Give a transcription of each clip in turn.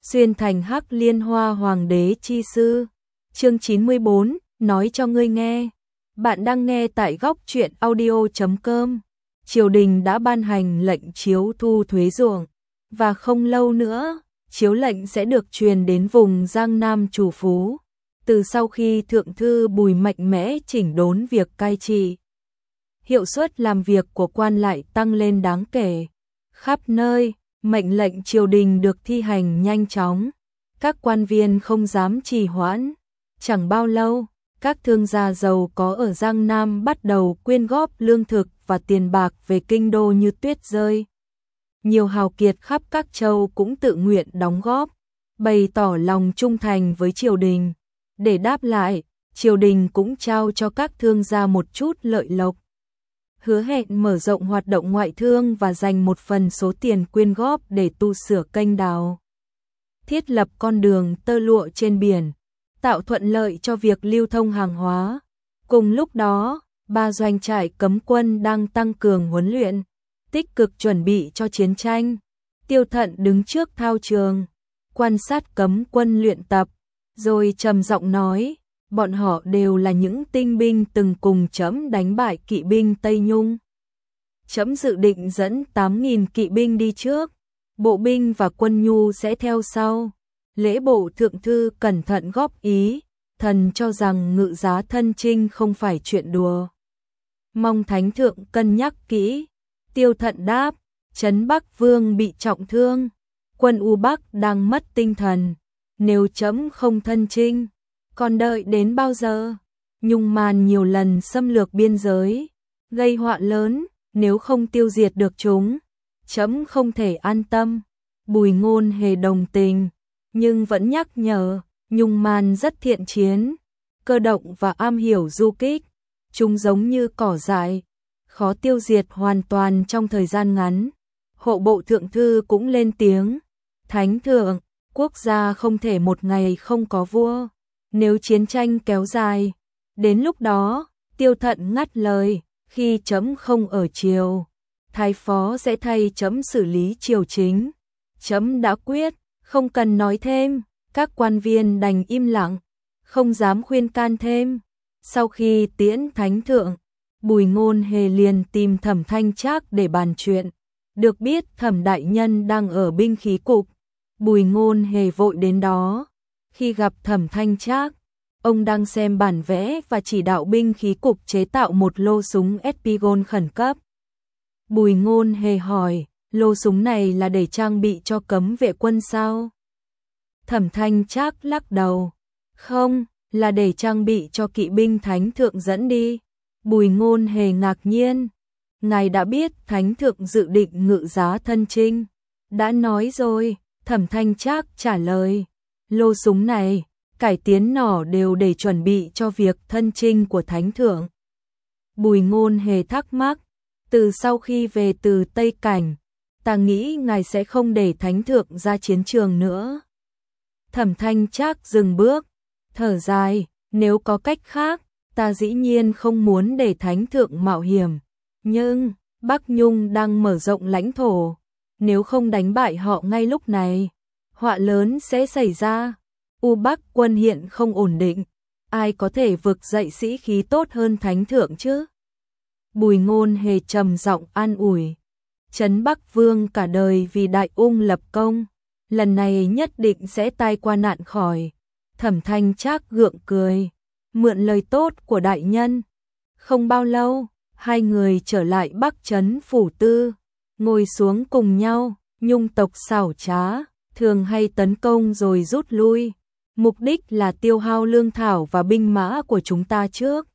Xuyên thành Hắc Liên Hoa Hoàng đế chi sư. Chương 94, nói cho ngươi nghe. Bạn đang nghe tại góc truyện audio.com. Triều đình đã ban hành lệnh chiếu thu thuế ruộng, và không lâu nữa, chiếu lệnh sẽ được truyền đến vùng Giang Nam chủ phú. Từ sau khi Thượng thư Bùi mạnh mẽ chỉnh đốn việc cai trị, hiệu suất làm việc của quan lại tăng lên đáng kể. Khắp nơi, mệnh lệnh triều đình được thi hành nhanh chóng. Các quan viên không dám trì hoãn. Chẳng bao lâu, các thương gia giàu có ở Giang Nam bắt đầu quyên góp lương thực và tiền bạc về kinh đô như tuyết rơi. Nhiều hào kiệt khắp các châu cũng tự nguyện đóng góp, bày tỏ lòng trung thành với triều đình. Để đáp lại, triều đình cũng trao cho các thương gia một chút lợi lộc, hứa hẹn mở rộng hoạt động ngoại thương và dành một phần số tiền quyên góp để tu sửa kênh đào, thiết lập con đường tơ lụa trên biển, tạo thuận lợi cho việc lưu thông hàng hóa. Cùng lúc đó, 3 doanh trại cấm quân đang tăng cường huấn luyện, tích cực chuẩn bị cho chiến tranh. Tiêu Thận đứng trước thao trường, quan sát cấm quân luyện tập, rồi trầm giọng nói, bọn họ đều là những tinh binh từng cùng trẫm đánh bại kỵ binh Tây Nhung. Trẫm dự định dẫn 8.000 kỵ binh đi trước, bộ binh và quân nhu sẽ theo sau. Lễ bộ thượng thư cẩn thận góp ý, thần cho rằng ngự giá thân chinh không phải chuyện đùa. Mong thánh thượng cân nhắc kỹ. Tiêu Thận đáp, Trấn Bắc Vương bị trọng thương, quân U Bắc đang mất tinh thần, nếu trẫm không thân chinh, còn đợi đến bao giờ? Nhung Man nhiều lần xâm lược biên giới, gây họa lớn, nếu không tiêu diệt được chúng, trẫm không thể an tâm. Bùi Ngôn Hề đồng tình, nhưng vẫn nhắc nhở, Nhung Man rất thiện chiến, cơ động và am hiểu du kích, chúng giống như cỏ dại, khó tiêu diệt hoàn toàn trong thời gian ngắn. Hộ bộ thượng thư cũng lên tiếng, Thánh thượng, quốc gia không thể một ngày không có vua, nếu chiến tranh kéo dài, đến lúc đó, Tiêu Thận ngắt lời, khi trẫm không ở triều, thái phó sẽ thay trẫm xử lý triều chính. Trẫm đã quyết, không cần nói thêm. Các quan viên đành im lặng, không dám khuyên can thêm. Sau khi tiễn thánh thượng, Bùi Ngôn Hề liền tìm Thẩm Thanh Trác để bàn chuyện. Được biết Thẩm đại nhân đang ở binh khí cục, Bùi Ngôn Hề vội đến đó. Khi gặp Thẩm Thanh Trác, ông đang xem bản vẽ và chỉ đạo binh khí cục chế tạo một lô súng Espigon khẩn cấp. Bùi Ngôn Hề hỏi, lô súng này là để trang bị cho cấm vệ quân sao? Thẩm Thanh Trác lắc đầu, không, là để trang bị cho kỵ binh thánh thượng dẫn đi. Bùi Ngôn Hề ngạc nhiên, ngài đã biết thánh thượng dự định ngự giá thân chinh? Đã nói rồi, Thẩm Thanh Trác trả lời, lô súng này, cải tiến nỏ đều để chuẩn bị cho việc thân chinh của thánh thượng. Bùi Ngôn Hề thắc mắc, từ sau khi về từ Tây Cảnh, ta nghĩ ngài sẽ không để thánh thượng ra chiến trường nữa. Thẩm Thanh Trác dừng bước, thở dài, nếu có cách khác, ta dĩ nhiên không muốn để thánh thượng mạo hiểm, nhưng Bắc Nhung đang mở rộng lãnh thổ, nếu không đánh bại họ ngay lúc này, họa lớn sẽ xảy ra. U Bắc quân hiện không ổn định, ai có thể vực dậy sĩ khí tốt hơn thánh thượng chứ? Bùi Ngôn Hề trầm giọng an ủi, Trấn Bắc Vương cả đời vì Đại Ung lập công, lần này nhất định sẽ tai qua nạn khỏi. Thẩm Thanh Trác gượng cười, mượn lời tốt của đại nhân. Không bao lâu, hai người trở lại Bắc Trấn Phủ Tư, ngồi xuống cùng nhau. Nhung tộc xảo trá, thường hay tấn công rồi rút lui, mục đích là tiêu hao lương thảo và binh mã của chúng ta trước,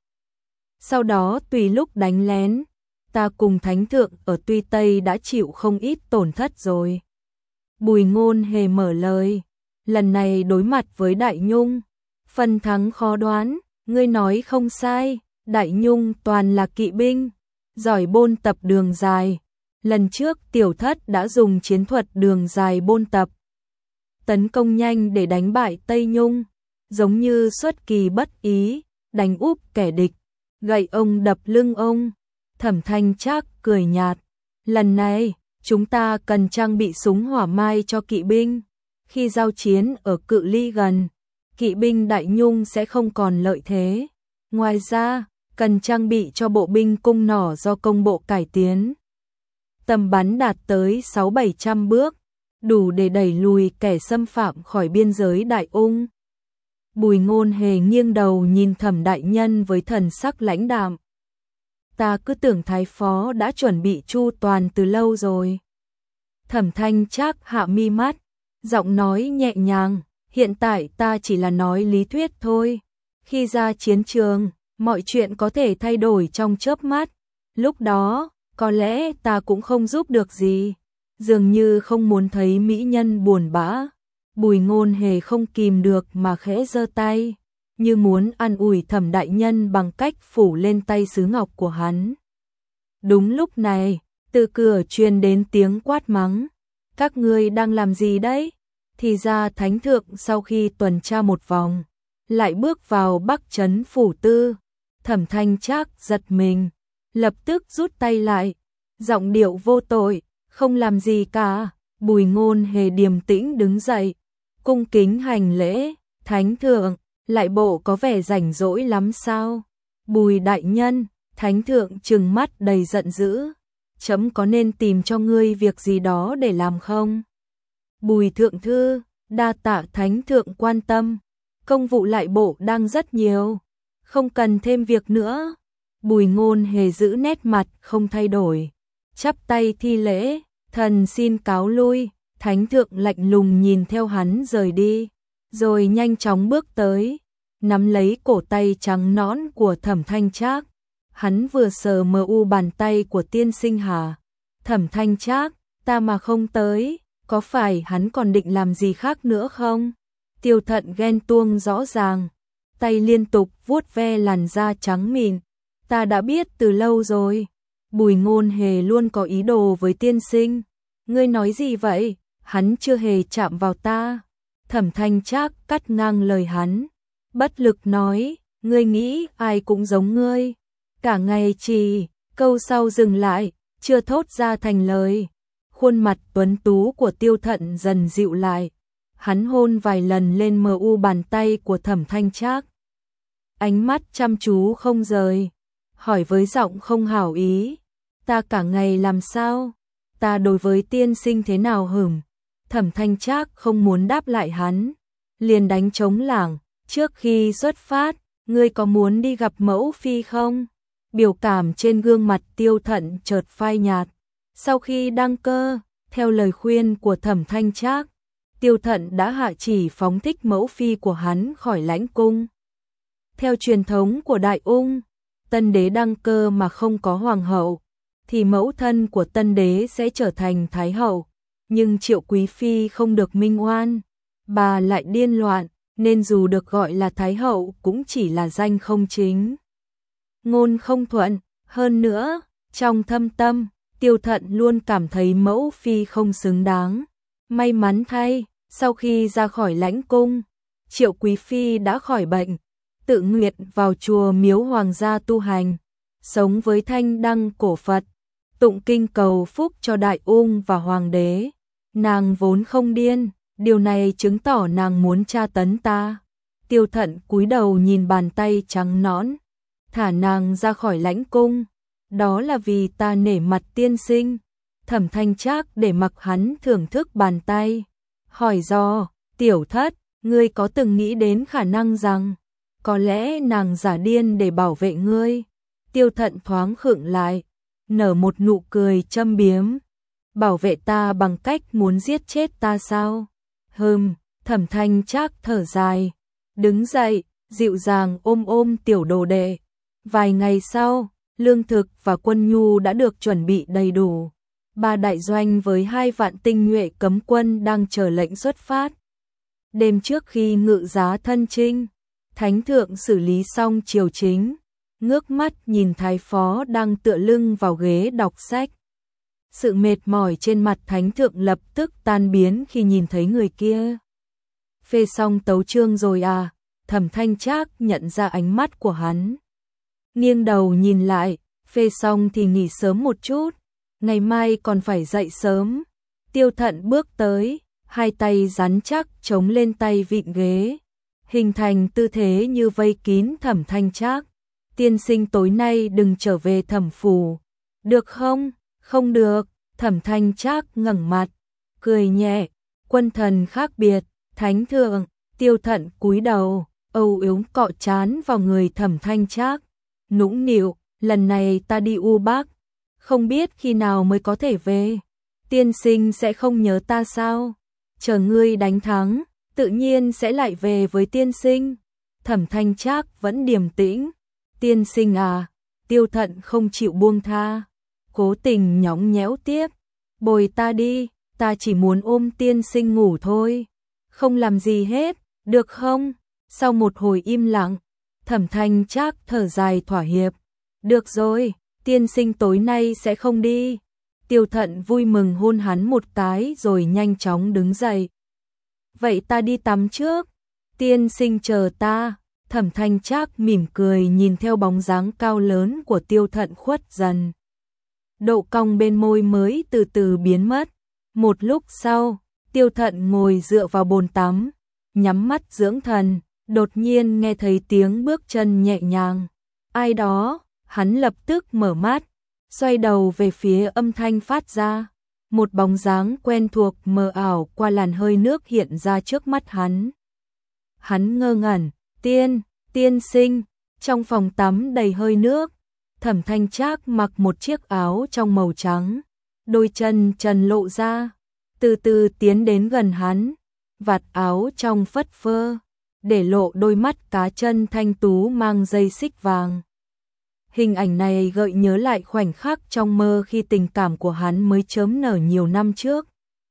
sau đó tùy lúc đánh lén. Ta cùng thánh thượng ở Tuy Tây đã chịu không ít tổn thất rồi. Bùi Ngôn Hề mở lời, lần này đối mặt với Đại Nhung, phần thắng khó đoán. Ngươi nói không sai, Đại Nhung toàn là kỵ binh, giỏi bôn tập đường dài. Lần trước Tiểu Thất đã dùng chiến thuật đường dài bôn tập, tấn công nhanh để đánh bại Tây Nhung, giống như xuất kỳ bất ý, đánh úp kẻ địch, gậy ông đập lưng ông. Thẩm Thanh Trác cười nhạt, lần này chúng ta cần trang bị súng hỏa mai cho kỵ binh. Khi giao chiến ở cự ly gần, kỵ binh Đại Nhung sẽ không còn lợi thế. Ngoài ra, cần trang bị cho bộ binh cung nỏ do công bộ cải tiến. Tầm bắn đạt tới 600-700 bước, đủ để đẩy lùi kẻ xâm phạm khỏi biên giới Đại Ung. Bùi Ngôn Hề nghiêng đầu nhìn Thẩm đại nhân với thần sắc lãnh đạm. Ta cứ tưởng thái phó đã chuẩn bị chu toàn từ lâu rồi. Thẩm Thanh Trác hạ mi mắt, giọng nói nhẹ nhàng, hiện tại ta chỉ là nói lý thuyết thôi. Khi ra chiến trường, mọi chuyện có thể thay đổi trong chớp mắt. Lúc đó, có lẽ ta cũng không giúp được gì. Dường như không muốn thấy mỹ nhân buồn bã. Bùi Ngôn Hề không kìm được mà khẽ giơ tay, như muốn an ủi Thẩm đại nhân bằng cách phủ lên tay sứ ngọc của hắn. Đúng lúc này, từ cửa truyền đến tiếng quát mắng. Các ngươi đang làm gì đấy? Thì ra thánh thượng sau khi tuần tra một vòng, lại bước vào Bắc Trấn phủ tư. Thẩm Thanh Trác giật mình, lập tức rút tay lại, giọng điệu vô tội, không làm gì cả. Bùi Ngôn Hề điềm tĩnh đứng dậy, cung kính hành lễ. Thánh thượng, lại bộ có vẻ rảnh rỗi lắm sao? Bùi đại nhân, thánh thượng trừng mắt đầy giận dữ. Chấm có nên tìm cho ngươi việc gì đó để làm không? Bùi thượng thư, đa tạ thánh thượng quan tâm. Công vụ lại bộ đang rất nhiều, không cần thêm việc nữa. Bùi Ngôn Hề giữ nét mặt không thay đổi, chắp tay thi lễ, thần xin cáo lui. Thánh thượng lạnh lùng nhìn theo hắn rời đi, rồi nhanh chóng bước tới, nắm lấy cổ tay trắng nõn của Thẩm Thanh Trác. Hắn vừa sờ mờ u bàn tay của tiên sinh hả? Thẩm Thanh Trác, ta mà không tới, có phải hắn còn định làm gì khác nữa không? Tiêu Thận ghen tuông rõ ràng, tay liên tục vuốt ve làn da trắng mịn. Ta đã biết từ lâu rồi, Bùi Ngôn Hề luôn có ý đồ với tiên sinh. Ngươi nói gì vậy? Hắn chưa hề chạm vào ta. Thẩm Thanh Trác cắt ngang lời hắn, bất lực nói, ngươi nghĩ ai cũng giống ngươi. Cả ngày chỉ, câu sau dừng lại, chưa thốt ra thành lời. Khuôn mặt tuấn tú của Tiêu Thận dần dịu lại. Hắn hôn vài lần lên mờ u bàn tay của Thẩm Thanh Trác. Ánh mắt chăm chú không rời, hỏi với giọng không hảo ý. Ta cả ngày làm sao? Ta đối với tiên sinh thế nào hửng? Thẩm Thanh Trác không muốn đáp lại hắn, liền đánh trống lảng. Trước khi xuất phát, ngươi có muốn đi gặp mẫu phi không? Biểu cảm trên gương mặt Tiêu Thận chợt phai nhạt. Sau khi đăng cơ, theo lời khuyên của Thẩm Thanh Trác, Tiêu Thận đã hạ chỉ phóng thích mẫu phi của hắn khỏi lãnh cung. Theo truyền thống của Đại Ung, tân đế đăng cơ mà không có hoàng hậu, thì mẫu thân của tân đế sẽ trở thành thái hậu. Nhưng Triệu Quý Phi không được minh oan, bà lại điên loạn, nên dù được gọi là thái hậu cũng chỉ là danh không chính. Ngôn không thuận, hơn nữa, trong thâm tâm, Tiêu Thận luôn cảm thấy mẫu phi không xứng đáng. May mắn thay, sau khi ra khỏi lãnh cung, Triệu Quý Phi đã khỏi bệnh, tự nguyện vào chùa miếu hoàng gia tu hành, sống với thanh đăng cổ Phật, tụng kinh cầu phúc cho Đại Ung và hoàng đế. Nàng vốn không điên, điều này chứng tỏ nàng muốn tra tấn ta. Tiêu Thận cúi đầu nhìn bàn tay trắng nõn, thả nàng ra khỏi lãnh cung, đó là vì ta nể mặt tiên sinh. Thẩm Thanh Trác để mặc hắn thưởng thức bàn tay, hỏi do, tiểu thất, ngươi có từng nghĩ đến khả năng rằng, có lẽ nàng giả điên để bảo vệ ngươi? Tiêu Thận thoáng khựng lại, nở một nụ cười châm biếm. Bảo vệ ta bằng cách muốn giết chết ta sao? Thẩm Thanh Trác thở dài, đứng dậy, dịu dàng ôm tiểu đồ đệ. Vài ngày sau, lương thực và quân nhu đã được chuẩn bị đầy đủ. 3 đại doanh với 2 vạn tinh nhuệ cấm quân đang chờ lệnh xuất phát. Đêm trước khi ngự giá thân chinh, Thánh thượng xử lý xong triều chính, ngước mắt nhìn thái phó đang tựa lưng vào ghế đọc sách. Sự mệt mỏi trên mặt Thánh thượng lập tức tan biến khi nhìn thấy người kia. Phê xong tấu chương rồi à? Thẩm Thanh Trác nhận ra ánh mắt của hắn, nghiêng đầu nhìn lại. Phê xong thì nghỉ sớm một chút, ngày mai còn phải dậy sớm. Tiêu Thận bước tới, hai tay rắn chắc chống lên tay vịn ghế, hình thành tư thế như vây kín Thẩm Thanh Trác. Tiên sinh tối nay đừng trở về Thẩm phủ, được không? Không được. Thẩm Thanh Trác ngẩng mặt, cười nhẹ, quân thần khác biệt, thánh thượng. Tiêu Thận cúi đầu, âu yếm cọ trán vào người Thẩm Thanh Trác, nũng nịu, lần này ta đi U Bắc, không biết khi nào mới có thể về. Tiên sinh sẽ không nhớ ta sao? Chờ ngươi đánh thắng, tự nhiên sẽ lại về với tiên sinh. Thẩm Thanh Trác vẫn điềm tĩnh. Tiên sinh à? Tiêu Thận không chịu buông tha, cố tình nhõng nhẽo tiếp. Bồi ta đi, ta chỉ muốn ôm tiên sinh ngủ thôi, không làm gì hết, được không? Sau một hồi im lặng, Thẩm Thanh Trác thở dài thỏa hiệp. Được rồi, tiên sinh tối nay sẽ không đi. Tiêu Thận vui mừng hôn hắn một cái rồi nhanh chóng đứng dậy. Vậy ta đi tắm trước, tiên sinh chờ ta. Thẩm Thanh Trác mỉm cười nhìn theo bóng dáng cao lớn của Tiêu Thận khuất dần. Độ cong bên môi mới từ từ biến mất. Một lúc sau, Tiêu Thận ngồi dựa vào bồn tắm, nhắm mắt dưỡng thần, đột nhiên nghe thấy tiếng bước chân nhẹ nhàng. Ai đó, hắn lập tức mở mắt, xoay đầu về phía âm thanh phát ra. Một bóng dáng quen thuộc mờ ảo qua làn hơi nước hiện ra trước mắt hắn. Hắn ngơ ngẩn, tiên sinh, trong phòng tắm đầy hơi nước. Thẩm Thanh Trác mặc một chiếc áo trong màu trắng, đôi chân trần lộ ra, từ từ tiến đến gần hắn, vạt áo trong phất phơ, để lộ đôi mắt cá chân thanh tú mang dây xích vàng. Hình ảnh này gợi nhớ lại khoảnh khắc trong mơ khi tình cảm của hắn mới chớm nở nhiều năm trước.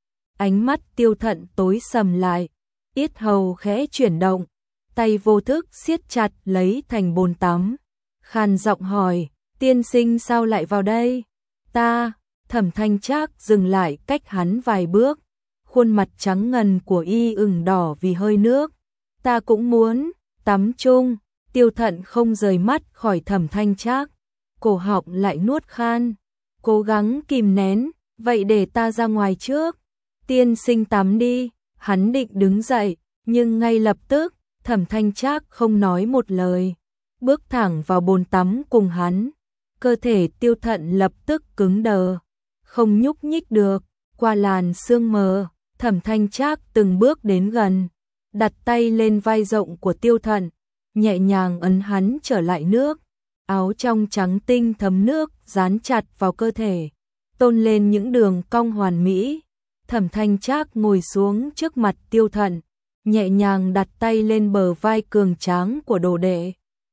Ánh mắt Tiêu Thận tối sầm lại, yết hầu khẽ chuyển động, tay vô thức siết chặt lấy thành bồn tắm, khàn giọng hỏi, tiên sinh sao lại vào đây? Ta. Thẩm Thanh Trác dừng lại cách hắn vài bước, khuôn mặt trắng ngần của y ửng đỏ vì hơi nước. Ta cũng muốn tắm chung. Tiêu Thận không rời mắt khỏi Thẩm Thanh Trác, cổ họng lại nuốt khan, cố gắng kìm nén, vậy để ta ra ngoài trước. Tiên sinh tắm đi. Hắn định đứng dậy, nhưng ngay lập tức, Thẩm Thanh Trác không nói một lời, bước thẳng vào bồn tắm cùng hắn. Cơ thể Tiêu Thận lập tức cứng đờ, không nhúc nhích được. Qua làn sương mờ, Thẩm Thanh Trác từng bước đến gần, đặt tay lên vai rộng của Tiêu Thận, nhẹ nhàng ấn hắn trở lại nước. Áo trong trắng tinh thấm nước dán chặt vào cơ thể, tôn lên những đường cong hoàn mỹ. Thẩm Thanh Trác ngồi xuống trước mặt Tiêu Thận, nhẹ nhàng đặt tay lên bờ vai cường tráng của đồ đệ.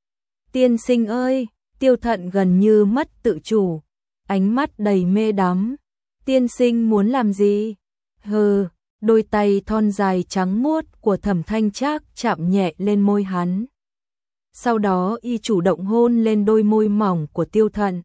Tiên sinh ơi! Tiêu Thận gần như mất tự chủ, ánh mắt đầy mê đắm. Tiên sinh muốn làm gì? Hừ. Đôi tay thon dài trắng muốt của Thẩm Thanh Trác chạm nhẹ lên môi hắn. Sau đó y chủ động hôn lên đôi môi mỏng của Tiêu Thận.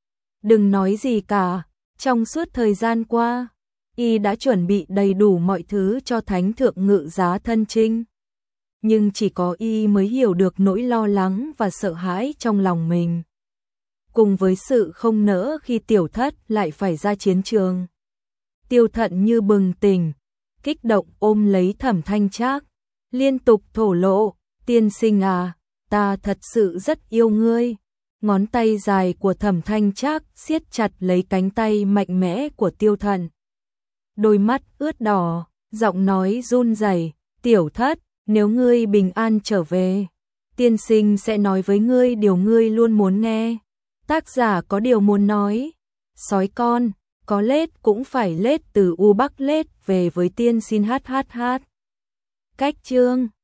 Đừng nói gì cả, trong suốt thời gian qua, y đã chuẩn bị đầy đủ mọi thứ cho Thánh Thượng Ngự Giá thân chinh. Nhưng chỉ có y mới hiểu được nỗi lo lắng và sợ hãi trong lòng mình, cùng với sự không nỡ khi Tiểu Thất lại phải ra chiến trường. Tiêu Thận như bừng tỉnh, kích động ôm lấy Thẩm Thanh Trác, liên tục thổ lộ, tiên sinh à, ta thật sự rất yêu ngươi. Ngón tay dài của Thẩm Thanh Trác siết chặt lấy cánh tay mạnh mẽ của Tiêu Thận. Đôi mắt ướt đỏ, giọng nói run rẩy, Tiểu Thất, nếu ngươi bình an trở về, tiên sinh sẽ nói với ngươi điều ngươi luôn muốn nghe. Tác giả có điều muốn nói, sói con, có lết cũng phải lết từ U Bắc lết về với tiên xin hát. Cách chương